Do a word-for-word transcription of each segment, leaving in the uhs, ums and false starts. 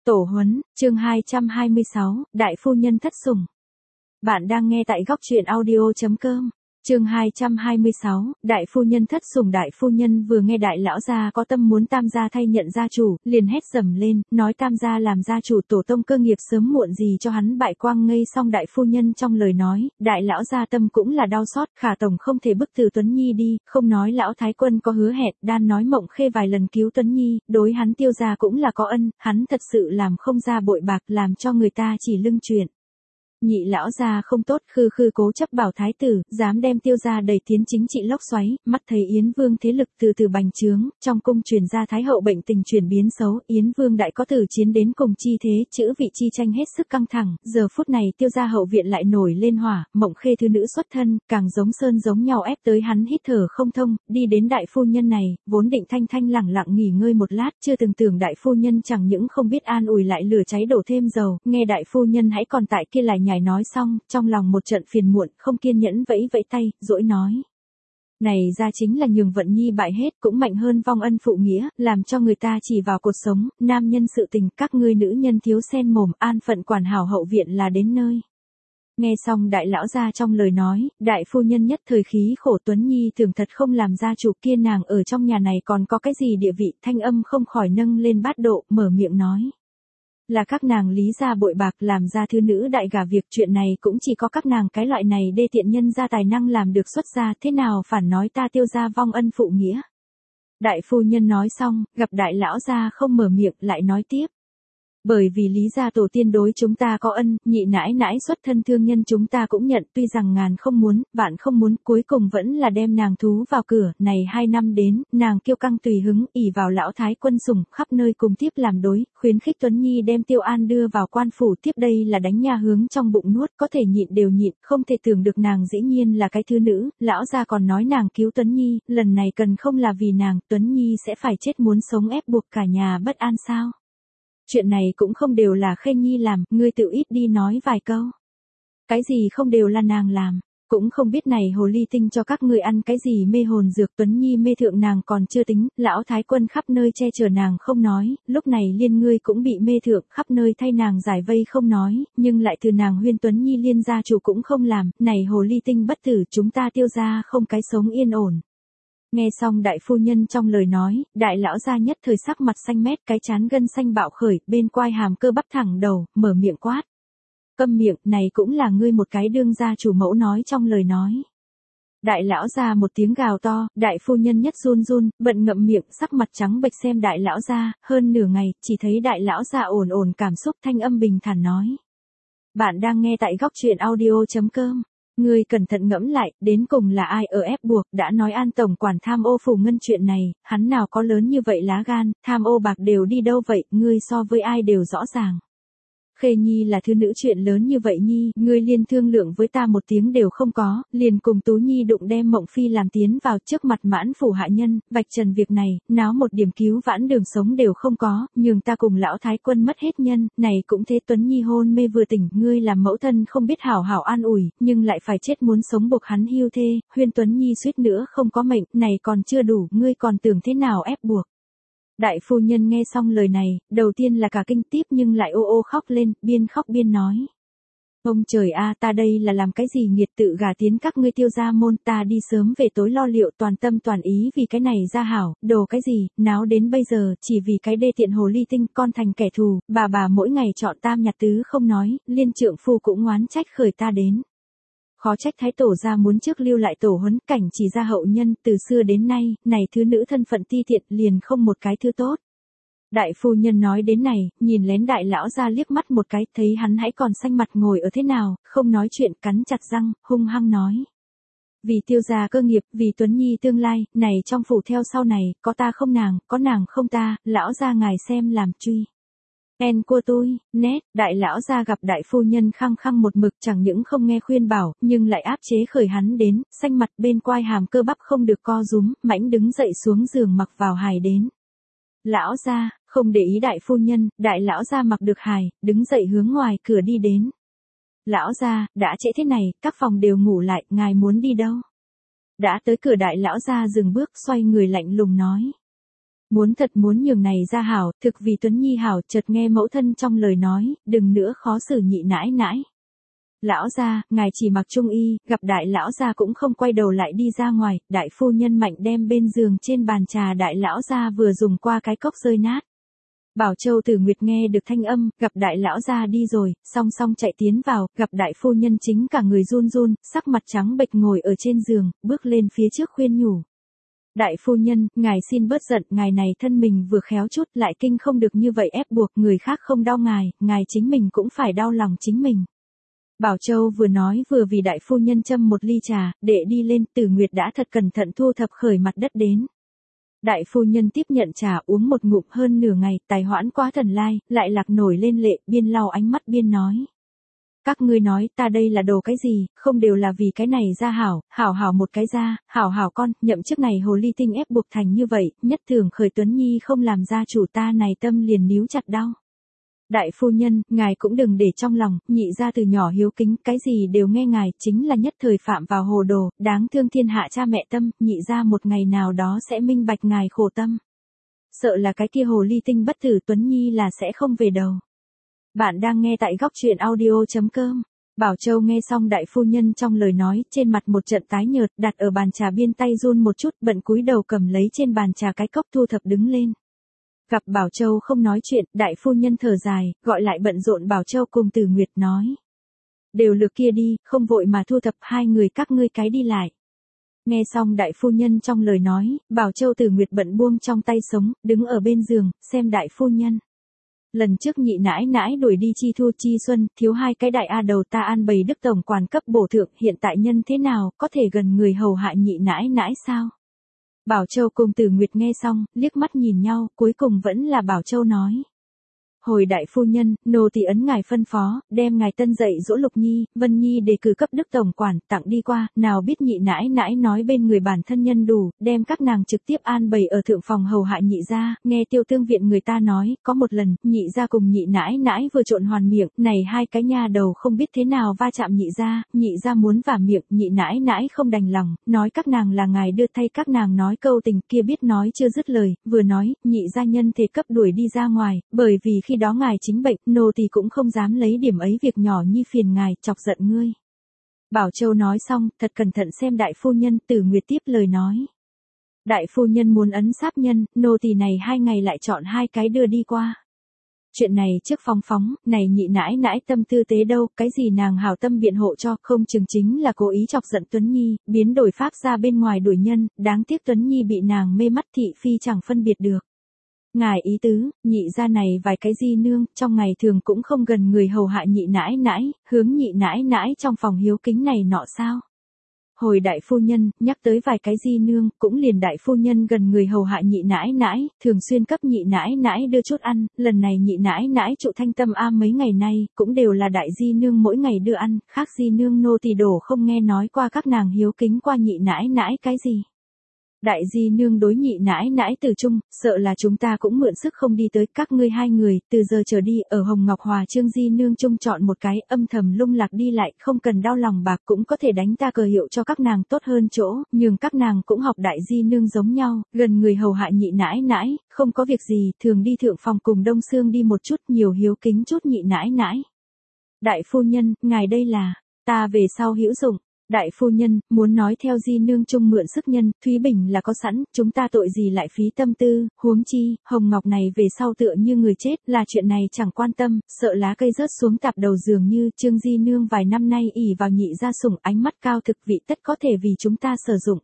Tổ huấn, chương hai trăm hai mươi sáu, Đại phu nhân thất sủng. Bạn đang nghe tại góc truyện audio chấm com. Chương hai trăm hai mươi sáu, Đại phu nhân thất sủng. Đại phu nhân vừa nghe đại lão gia có tâm muốn Tam gia thay nhận gia chủ, liền hét dầm lên, nói Tam gia làm gia chủ tổ tông cơ nghiệp sớm muộn gì cho hắn bại quang. Ngây xong đại phu nhân trong lời nói, đại lão gia tâm cũng là đau xót. Khả tổng không thể bức từ Tuấn Nhi đi, không nói lão thái quân có hứa hẹn, đan nói Mộng Khê vài lần cứu Tuấn Nhi, đối hắn Tiêu gia cũng là có ân, hắn thật sự làm không ra bội bạc, làm cho người ta chỉ lưng chuyện. Nhị lão gia không tốt, khư khư cố chấp bảo thái tử, dám đem Tiêu gia đẩy tiến chính trị lốc xoáy. Mắt thấy Yến Vương thế lực từ từ bành trướng, trong cung truyền ra thái hậu bệnh tình chuyển biến xấu, Yến Vương đại có tử chiến đến cùng chi thế, chữ vị chi tranh hết sức căng thẳng. Giờ phút này Tiêu gia hậu viện lại nổi lên hỏa, Mộng Khê thứ nữ xuất thân, càng giống sơn giống nhau ép tới hắn hít thở không thông. Đi đến đại phu nhân này, vốn định thanh thanh lẳng lặng nghỉ ngơi một lát, chưa từng tưởng đại phu nhân chẳng những không biết an ủi lại lửa cháy đổ thêm dầu. Nghe đại phu nhân hãy còn tại kia lại nhảy nói xong, trong lòng một trận phiền muộn, không kiên nhẫn vẫy vẫy tay, dỗi nói. Này ra chính là nhường Vận Nhi bại hết, cũng mạnh hơn vong ân phụ nghĩa, làm cho người ta chỉ vào cuộc sống, nam nhân sự tình, các ngươi nữ nhân thiếu sen mồm, an phận quản hảo hậu viện là đến nơi. Nghe xong đại lão gia trong lời nói, đại phu nhân nhất thời khí khổ. Tuấn Nhi thường thật không làm gia chủ kia, nàng ở trong nhà này còn có cái gì địa vị. Thanh âm không khỏi nâng lên bát độ, mở miệng nói. Là các nàng lý gia bội bạc, làm ra thứ nữ đại gả việc, chuyện này cũng chỉ có các nàng cái loại này đê tiện nhân gia tài năng làm được xuất gia, thế nào phản nói ta Tiêu gia vong ân phụ nghĩa. Đại phu nhân nói xong, gặp đại lão gia không mở miệng, lại nói tiếp. Bởi vì lý gia tổ tiên đối chúng ta có ân, nhị nãi nãi xuất thân thương nhân chúng ta cũng nhận, tuy rằng ngàn không muốn, vạn không muốn, cuối cùng vẫn là đem nàng thú vào cửa. Này hai năm đến, nàng kiêu căng tùy hứng, ỷ vào lão thái quân sủng, khắp nơi cùng tiếp làm đối, khuyến khích Tuấn Nhi đem Tiêu An đưa vào quan phủ, tiếp đây là đánh nha hướng trong bụng nuốt, có thể nhịn đều nhịn, không thể tưởng được nàng dĩ nhiên là cái thứ nữ. Lão gia còn nói nàng cứu Tuấn Nhi, lần này cần không là vì nàng, Tuấn Nhi sẽ phải chết muốn sống, ép buộc cả nhà bất an sao? Chuyện này cũng không đều là Khê Nhi làm, ngươi tự ít đi nói vài câu. Cái gì không đều là nàng làm, cũng không biết này hồ ly tinh cho các ngươi ăn cái gì mê hồn dược. Tuấn Nhi mê thượng nàng còn chưa tính, lão thái quân khắp nơi che chở nàng không nói, lúc này liên ngươi cũng bị mê thượng, khắp nơi thay nàng giải vây không nói, nhưng lại từ nàng huyên Tuấn Nhi liên gia chủ cũng không làm, này hồ ly tinh bất tử, chúng ta Tiêu gia không cái sống yên ổn. Nghe xong đại phu nhân trong lời nói, đại lão gia nhất thời sắc mặt xanh mét, cái chán gân xanh bạo khởi, bên quai hàm cơ bắp thẳng đầu, mở miệng quát. Câm miệng, này cũng là ngươi một cái đương gia chủ mẫu nói trong lời nói. Đại lão gia một tiếng gào to, đại phu nhân nhất run run, bận ngậm miệng, sắc mặt trắng bệch xem đại lão gia, hơn nửa ngày, chỉ thấy đại lão gia ổn ổn cảm xúc, thanh âm bình thản nói. Bạn đang nghe tại góc truyện audio chấm com. Ngươi cẩn thận ngẫm lại, đến cùng là ai ở ép buộc, đã nói An tổng quản tham ô phủ ngân chuyện này, hắn nào có lớn như vậy lá gan, tham ô bạc đều đi đâu vậy, ngươi so với ai đều rõ ràng. Khê Nhi là thứ nữ, chuyện lớn như vậy Nhi, ngươi liên thương lượng với ta một tiếng đều không có, liền cùng Tú Nhi đụng đem Mộng Phi làm tiến vào trước mặt mãn phủ hạ nhân, vạch trần việc này, náo một điểm cứu vãn đường sống đều không có, nhường ta cùng lão thái quân mất hết nhân, này cũng thế. Tuấn Nhi hôn mê vừa tỉnh, ngươi làm mẫu thân không biết hảo hảo an ủi, nhưng lại phải chết muốn sống buộc hắn hưu thê, huyên Tuấn Nhi suýt nữa không có mệnh, này còn chưa đủ, ngươi còn tưởng thế nào ép buộc. Đại phu nhân nghe xong lời này, đầu tiên là cả kinh, tiếp nhưng lại ô ô khóc lên, biên khóc biên nói. Ông trời a, ta đây là làm cái gì nghiệt, tự gả tiến các ngươi Tiêu gia môn, ta đi sớm về tối lo liệu, toàn tâm toàn ý vì cái này ra hảo, đồ cái gì, náo đến bây giờ, chỉ vì cái đê tiện hồ ly tinh, con thành kẻ thù, bà bà mỗi ngày chọn tam nhặt tứ không nói, liên trượng phu cũng oán trách khởi ta đến. Khó trách thái tổ gia muốn trước lưu lại tổ huấn, cảnh chỉ ra hậu nhân, từ xưa đến nay, này thứ nữ thân phận ti tiện, liền không một cái thứ tốt. Đại phu nhân nói đến này, nhìn lén đại lão gia liếc mắt một cái, thấy hắn hãy còn xanh mặt ngồi ở thế nào, không nói chuyện, cắn chặt răng, hung hăng nói. Vì Tiêu gia cơ nghiệp, vì Tuấn Nhi tương lai, này trong phủ theo sau này, có ta không nàng, có nàng không ta, lão gia ngài xem làm truy. En của tôi, nét, đại lão gia gặp đại phu nhân khăng khăng một mực, chẳng những không nghe khuyên bảo, nhưng lại áp chế khởi hắn đến, xanh mặt, bên quai hàm cơ bắp không được co rúm, mãnh đứng dậy xuống giường mặc vào hài đến. Lão gia, không để ý đại phu nhân, đại lão gia mặc được hài, đứng dậy hướng ngoài cửa đi đến. Lão gia, đã trễ thế này, các phòng đều ngủ lại, ngài muốn đi đâu? Đã tới cửa đại lão gia dừng bước, xoay người lạnh lùng nói. Muốn thật muốn nhường này ra hảo, thực vì Tuấn Nhi hảo, chợt nghe mẫu thân trong lời nói, đừng nữa khó xử nhị nãi nãi. Lão gia, ngài chỉ mặc trung y, gặp đại lão gia cũng không quay đầu lại đi ra ngoài, đại phu nhân mạnh đem bên giường trên bàn trà đại lão gia vừa dùng qua cái cốc rơi nát. Bảo Châu Tử Nguyệt nghe được thanh âm, gặp đại lão gia đi rồi, song song chạy tiến vào, gặp đại phu nhân chính cả người run run, sắc mặt trắng bệch ngồi ở trên giường, bước lên phía trước khuyên nhủ. Đại phu nhân, ngài xin bớt giận, ngài này thân mình vừa khéo chút, lại kinh không được như vậy ép buộc người khác không đau ngài, ngài chính mình cũng phải đau lòng chính mình. Bảo Châu vừa nói vừa vì đại phu nhân châm một ly trà, để đi lên, Tử Nguyệt đã thật cẩn thận thu thập khởi mặt đất đến. Đại phu nhân tiếp nhận trà uống một ngụm hơn nửa ngày, tài hoãn quá thần lai, lại lạc nổi lên lệ, biên lau ánh mắt biên nói. Các ngươi nói ta đây là đồ cái gì, không đều là vì cái này ra hảo, hảo hảo một cái ra, hảo hảo con, nhậm chức này hồ ly tinh ép buộc thành như vậy, nhất thường khởi Tuấn Nhi không làm ra chủ ta này tâm liền níu chặt đau. Đại phu nhân, ngài cũng đừng để trong lòng, nhị ra từ nhỏ hiếu kính, cái gì đều nghe ngài, chính là nhất thời phạm vào hồ đồ, đáng thương thiên hạ cha mẹ tâm, nhị ra một ngày nào đó sẽ minh bạch ngài khổ tâm. Sợ là cái kia hồ ly tinh bất tử Tuấn Nhi là sẽ không về đầu. Bạn đang nghe tại góc truyện audio chấm com. Bảo Châu nghe xong đại phu nhân trong lời nói, trên mặt một trận tái nhợt, đặt ở bàn trà biên tay run một chút, bận cúi đầu cầm lấy trên bàn trà cái cốc thu thập đứng lên. Gặp Bảo Châu không nói chuyện, đại phu nhân thở dài, gọi lại bận rộn Bảo Châu cùng Tử Nguyệt nói. Đều lược kia đi, không vội mà thu thập hai người các ngươi cái đi lại. Nghe xong đại phu nhân trong lời nói, Bảo Châu Tử Nguyệt bận buông trong tay sống, đứng ở bên giường, xem đại phu nhân. Lần trước nhị nãi nãi đuổi đi Chi Thu Chi Xuân, thiếu hai cái đại A đầu ta an bày đức tổng quản cấp bổ thượng, hiện tại nhân thế nào, có thể gần người hầu hạ nhị nãi nãi sao? Bảo Châu cùng Tử Nguyệt nghe xong, liếc mắt nhìn nhau, cuối cùng vẫn là Bảo Châu nói. Hồi đại phu nhân, nô tỳ ấn ngài phân phó, đem ngài tân dạy dỗ Lục Nhi, Vân Nhi đề cử cấp đức tổng quản, tặng đi qua, nào biết nhị nãi nãi nói bên người bản thân nhân đủ, đem các nàng trực tiếp an bày ở thượng phòng hầu hạ nhị gia, nghe tiêu tương viện người ta nói, có một lần, nhị gia cùng nhị nãi nãi vừa trộn hoàn miệng, này hai cái nha đầu không biết thế nào va chạm nhị gia, nhị gia muốn vả miệng, nhị nãi nãi không đành lòng, nói các nàng là ngài đưa thay các nàng nói câu tình kia biết nói chưa dứt lời, vừa nói, nhị gia nhân thể cấp đuổi đi ra ngoài, bởi vì khi đó ngài chính bệnh, nô tỳ cũng không dám lấy điểm ấy việc nhỏ nhi phiền ngài, chọc giận ngươi. Bảo Châu nói xong, thật cẩn thận xem đại phu nhân, Tử Nguyệt tiếp lời nói. Đại phu nhân muốn ấn sáp nhân, nô tỳ này hai ngày lại chọn hai cái đưa đi qua. Chuyện này trước phóng phóng, này nhị nãi nãi tâm tư tế đâu, cái gì nàng hảo tâm biện hộ cho, không chừng chính là cố ý chọc giận Tuấn Nhi, biến đổi pháp ra bên ngoài đuổi nhân, đáng tiếc Tuấn Nhi bị nàng mê mắt thị phi chẳng phân biệt được. Ngài ý tứ, nhị gia này vài cái di nương, trong ngày thường cũng không gần người hầu hạ nhị nãi nãi, hướng nhị nãi nãi trong phòng hiếu kính này nọ sao? Hồi đại phu nhân, nhắc tới vài cái di nương, cũng liền đại phu nhân gần người hầu hạ nhị nãi nãi, thường xuyên cấp nhị nãi nãi đưa chút ăn, lần này nhị nãi nãi trụ thanh tâm am mấy ngày nay, cũng đều là đại di nương mỗi ngày đưa ăn, khác di nương nô tỳ đổ không nghe nói qua các nàng hiếu kính qua nhị nãi nãi cái gì. Đại di nương đối nhị nãi nãi từ chung, sợ là chúng ta cũng mượn sức không đi tới các ngươi hai người, từ giờ trở đi, ở Hồng Ngọc Hòa Trương di nương chung chọn một cái, âm thầm lung lạc đi lại, không cần đau lòng bạc cũng có thể đánh ta cờ hiệu cho các nàng tốt hơn chỗ, nhưng các nàng cũng học đại di nương giống nhau, gần người hầu hạ nhị nãi nãi, không có việc gì, thường đi thượng phòng cùng Đông Sương đi một chút, nhiều hiếu kính chút nhị nãi nãi. Đại phu nhân, ngài đây là, ta về sau hữu dụng. Đại phu nhân, muốn nói theo di nương chung mượn sức nhân, Thúy Bình là có sẵn, chúng ta tội gì lại phí tâm tư, huống chi, Hồng Ngọc này về sau tựa như người chết, là chuyện này chẳng quan tâm, sợ lá cây rớt xuống tạp đầu giường như, Trương di nương vài năm nay ỷ vào nhị gia sủng, ánh mắt cao thực vị tất có thể vì chúng ta sử dụng.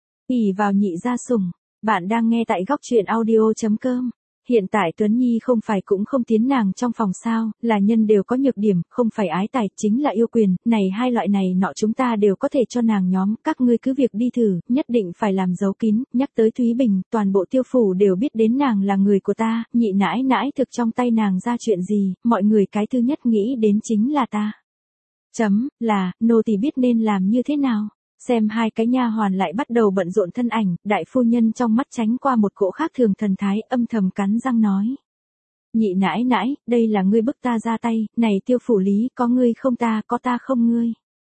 ỷ vào nhị gia sủng, bạn đang nghe tại góc truyện audio chấm com. Hiện tại Tuấn Nhi không phải cũng không tiến nàng trong phòng sao, là nhân đều có nhược điểm, không phải ái tài, chính là yêu quyền, này hai loại này nọ chúng ta đều có thể cho nàng nhóm, các ngươi cứ việc đi thử, nhất định phải làm giấu kín, nhắc tới Thúy Bình, toàn bộ tiêu phủ đều biết đến nàng là người của ta, nhị nãi nãi thực trong tay nàng ra chuyện gì, mọi người cái thứ nhất nghĩ đến chính là ta. Chấm, là, nô tỳ biết nên làm như thế nào. Xem hai cái nha hoàn lại bắt đầu bận rộn thân ảnh, đại phu nhân trong mắt tránh qua một cỗ khác thường thần thái, âm thầm cắn răng nói. Nhị nãi nãi, đây là ngươi bức ta ra tay, này tiêu phủ lý, có ngươi không ta, có ta không ngươi.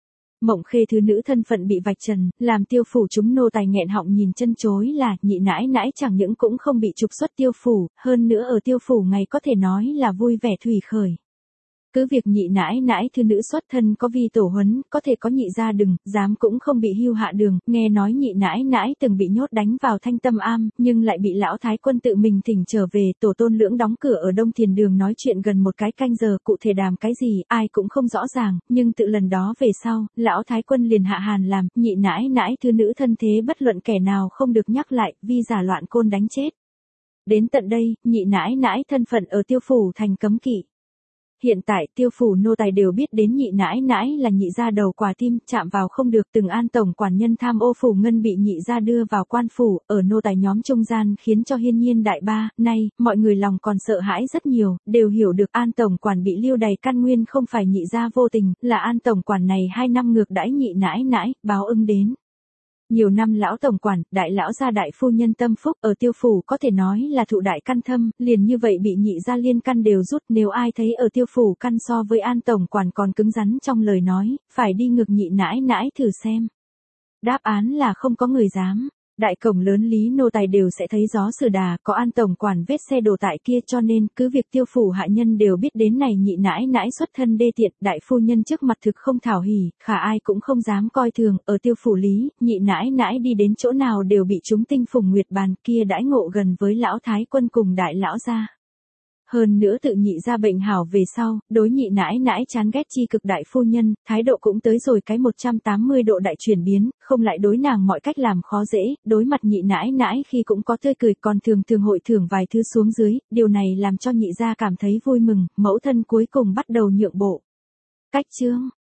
Mộng Khê thứ nữ thân phận bị vạch trần, làm tiêu phủ chúng nô tài nghẹn họng nhìn chân chối là nhị nãi nãi chẳng những cũng không bị trục xuất tiêu phủ, hơn nữa ở tiêu phủ ngày có thể nói là vui vẻ thủy khởi. Cứ việc nhị nãi nãi thư nữ xuất thân có vi tổ huấn, có thể có nhị gia đừng, dám cũng không bị hưu hạ đường, nghe nói nhị nãi nãi từng bị nhốt đánh vào Thanh Tâm Am, nhưng lại bị lão thái quân tự mình thỉnh trở về, tổ tôn lưỡng đóng cửa ở Đông Thiền Đường nói chuyện gần một cái canh giờ, cụ thể đàm cái gì, ai cũng không rõ ràng, nhưng tự lần đó về sau, lão thái quân liền hạ hàn làm, nhị nãi nãi thư nữ thân thế bất luận kẻ nào không được nhắc lại, vi giả loạn côn đánh chết. Đến tận đây, nhị nãi nãi thân phận ở tiêu phủ thành cấm kỵ. Hiện tại tiêu phủ nô tài đều biết đến nhị nãi nãi là nhị gia đầu quả tim, chạm vào không được, từng an tổng quản nhân tham ô phủ ngân bị nhị gia đưa vào quan phủ, ở nô tài nhóm trung gian khiến cho hiên nhiên đại ba, nay, mọi người lòng còn sợ hãi rất nhiều, đều hiểu được an tổng quản bị lưu đày căn nguyên không phải nhị gia vô tình, là an tổng quản này hai năm ngược đãi nhị nãi nãi, báo ứng đến. Nhiều năm lão tổng quản, đại lão gia đại phu nhân tâm phúc ở tiêu phủ có thể nói là thụ đại căn thâm, liền như vậy bị nhị gia liên căn đều rút, nếu ai thấy ở tiêu phủ căn so với an tổng quản còn cứng rắn trong lời nói, phải đi ngược nhị nãi nãi thử xem. Đáp án là không có người dám. Đại cổng lớn lý nô tài đều sẽ thấy gió sử đà, có an tổng quản vết xe đổ tại kia, cho nên cứ việc tiêu phủ hạ nhân đều biết đến này nhị nãi nãi xuất thân đê tiện, đại phu nhân trước mặt thực không thảo hỉ, khả ai cũng không dám coi thường, ở tiêu phủ lý, nhị nãi nãi đi đến chỗ nào đều bị chúng tinh phùng nguyệt bàn, kia đãi ngộ gần với lão thái quân cùng đại lão gia. Hơn nữa tự nhị ra bệnh hảo về sau, đối nhị nãi nãi chán ghét chi cực đại phu nhân, thái độ cũng tới rồi cái một trăm tám mươi độ đại chuyển biến, không lại đối nàng mọi cách làm khó dễ, đối mặt nhị nãi nãi khi cũng có tươi cười, còn thường thường hội thưởng vài thứ xuống dưới, điều này làm cho nhị gia cảm thấy vui mừng, mẫu thân cuối cùng bắt đầu nhượng bộ. Cách chương